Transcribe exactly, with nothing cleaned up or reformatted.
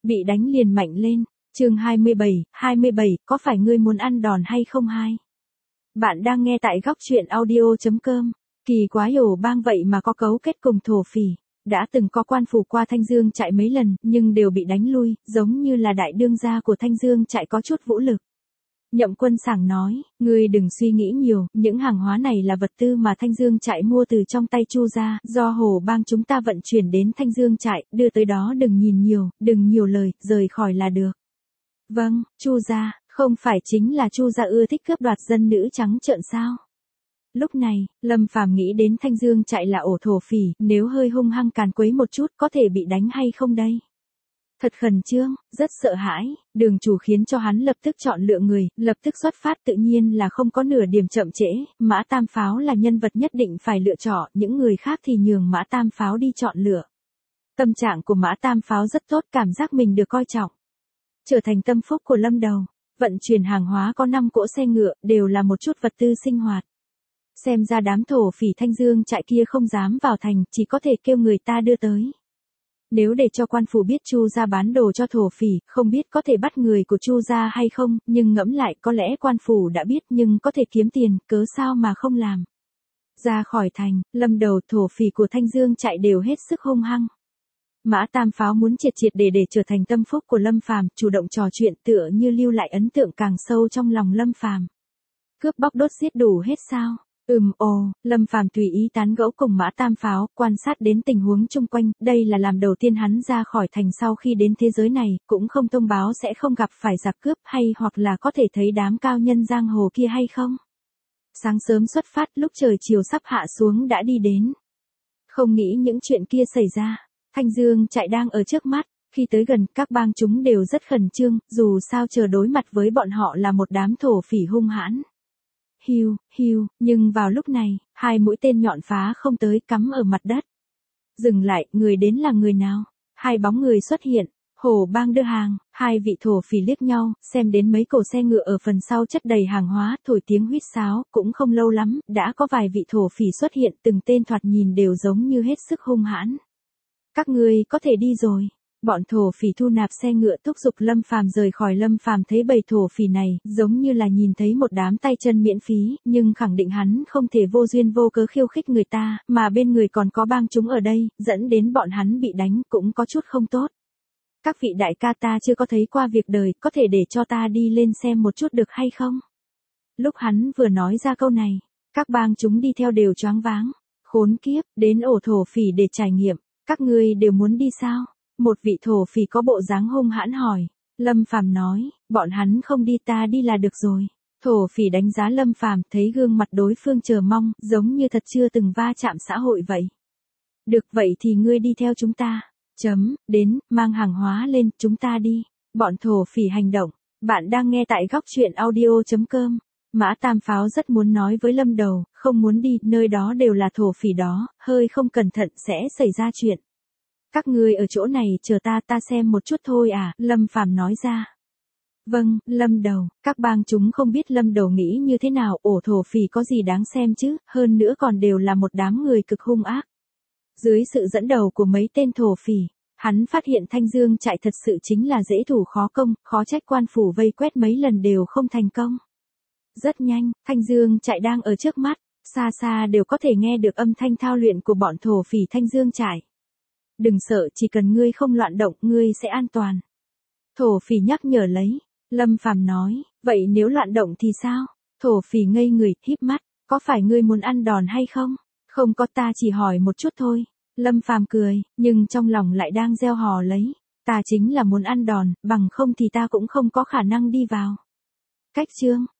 Bị đánh liền mạnh lên. Chương hai mươi bảy, hai mươi bảy, có phải ngươi muốn ăn đòn hay không hai? Bạn đang nghe tại góc truyện audio chấm com. Kỳ quái ổ bang vậy mà có cấu kết cùng thổ phỉ. Đã từng có quan phủ qua Thanh Dương trại mấy lần, nhưng đều bị đánh lui, giống như là đại đương gia của Thanh Dương trại có chút vũ lực. Nhậm Quân sảng nói, ngươi đừng suy nghĩ nhiều, những hàng hóa này là vật tư mà Thanh Dương trại mua từ trong tay Chu gia, do Hồ bang chúng ta vận chuyển đến Thanh Dương trại, đưa tới đó đừng nhìn nhiều, đừng nhiều lời, rời khỏi là được. Vâng, Chu gia, không phải chính là Chu gia ưa thích cướp đoạt dân nữ trắng trợn sao? Lúc này, Lâm Phàm nghĩ đến Thanh Dương trại là ổ thổ phỉ, nếu hơi hung hăng càn quấy một chút có thể bị đánh hay không đây? Thật khẩn trương, rất sợ hãi, đường chủ khiến cho hắn lập tức chọn lựa người, lập tức xuất phát tự nhiên là không có nửa điểm chậm trễ, Mã Tam Pháo là nhân vật nhất định phải lựa chọn, những người khác thì nhường Mã Tam Pháo đi chọn lựa. Tâm trạng của Mã Tam Pháo rất tốt, cảm giác mình được coi trọng. Trở thành tâm phúc của Lâm Đầu, vận chuyển hàng hóa có năm cỗ xe ngựa, đều là một chút vật tư sinh hoạt. Xem ra đám thổ phỉ Thanh Dương trại kia không dám vào thành, chỉ có thể kêu người ta đưa tới. Nếu để cho quan phủ biết Chu gia bán đồ cho thổ phỉ, không biết có thể bắt người của Chu gia hay không, nhưng ngẫm lại có lẽ quan phủ đã biết nhưng có thể kiếm tiền, cớ sao mà không làm. Ra khỏi thành, Lâm Đầu thổ phỉ của Thanh Dương trại đều hết sức hung hăng. Mã Tam Pháo muốn triệt triệt để để trở thành tâm phúc của Lâm Phàm, chủ động trò chuyện tựa như lưu lại ấn tượng càng sâu trong lòng Lâm Phàm. Cướp bóc đốt giết đủ hết sao? Ừm ồ, Lâm Phàm tùy ý tán gẫu cùng Mã Tam Pháo, quan sát đến tình huống chung quanh, đây là làm đầu tiên hắn ra khỏi thành sau khi đến thế giới này, cũng không thông báo sẽ không gặp phải giặc cướp hay hoặc là có thể thấy đám cao nhân giang hồ kia hay không. Sáng sớm xuất phát, lúc trời chiều sắp hạ xuống đã đi đến. Không nghĩ những chuyện kia xảy ra, Thanh Dương trại đang ở trước mắt, khi tới gần các bang chúng đều rất khẩn trương, dù sao chờ đối mặt với bọn họ là một đám thổ phỉ hung hãn. Hiu, hiu, nhưng vào lúc này, hai mũi tên nhọn phá không tới cắm ở mặt đất. Dừng lại, người đến là người nào? Hai bóng người xuất hiện, Hồ bang đưa hàng, hai vị thổ phỉ liếc nhau, xem đến mấy cổ xe ngựa ở phần sau chất đầy hàng hóa, thổi tiếng huýt sáo, cũng không lâu lắm, đã có vài vị thổ phỉ xuất hiện, từng tên thoạt nhìn đều giống như hết sức hung hãn. Các ngươi có thể đi rồi. Bọn thổ phỉ thu nạp xe ngựa thúc giục Lâm Phàm rời khỏi. Lâm Phàm thấy bầy thổ phỉ này, giống như là nhìn thấy một đám tay chân miễn phí, nhưng khẳng định hắn không thể vô duyên vô cớ khiêu khích người ta, mà bên người còn có bang chúng ở đây, dẫn đến bọn hắn bị đánh cũng có chút không tốt. Các vị đại ca, ta chưa có thấy qua việc đời, có thể để cho ta đi lên xem một chút được hay không? Lúc hắn vừa nói ra câu này, các bang chúng đi theo đều choáng váng. Khốn kiếp, đến ổ thổ phỉ để trải nghiệm, các ngươi đều muốn đi sao? Một vị thổ phỉ có bộ dáng hung hãn hỏi. Lâm Phàm nói, bọn hắn không đi, ta đi là được rồi. Thổ phỉ đánh giá Lâm Phàm, thấy gương mặt đối phương chờ mong, giống như thật chưa từng va chạm xã hội vậy. Được, vậy thì ngươi đi theo chúng ta. Chấm, đến, mang hàng hóa lên, chúng ta đi. Bọn thổ phỉ hành động. Bạn đang nghe tại góc truyện audio chấm com. Mã Tam Pháo rất muốn nói với Lâm Đầu, không muốn đi, nơi đó đều là thổ phỉ đó, hơi không cẩn thận sẽ xảy ra chuyện. Các ngươi ở chỗ này chờ ta, ta xem một chút thôi à, Lâm Phàm nói ra. Vâng, Lâm Đầu, các bang chúng không biết Lâm Đầu nghĩ như thế nào, ổ thổ phỉ có gì đáng xem chứ, hơn nữa còn đều là một đám người cực hung ác. Dưới sự dẫn đầu của mấy tên thổ phỉ, hắn phát hiện Thanh Dương trại thật sự chính là dễ thủ khó công, khó trách quan phủ vây quét mấy lần đều không thành công. Rất nhanh, Thanh Dương trại đang ở trước mắt, xa xa đều có thể nghe được âm thanh thao luyện của bọn thổ phỉ Thanh Dương trại. Đừng sợ, chỉ cần ngươi không loạn động, ngươi sẽ an toàn. Thổ phỉ nhắc nhở lấy. Lâm Phàm nói, vậy nếu loạn động thì sao? Thổ phỉ ngây người, híp mắt, có phải ngươi muốn ăn đòn hay không? Không có, ta chỉ hỏi một chút thôi. Lâm Phàm cười, nhưng trong lòng lại đang gieo hò lấy. Ta chính là muốn ăn đòn, bằng không thì ta cũng không có khả năng đi vào. Cách chương.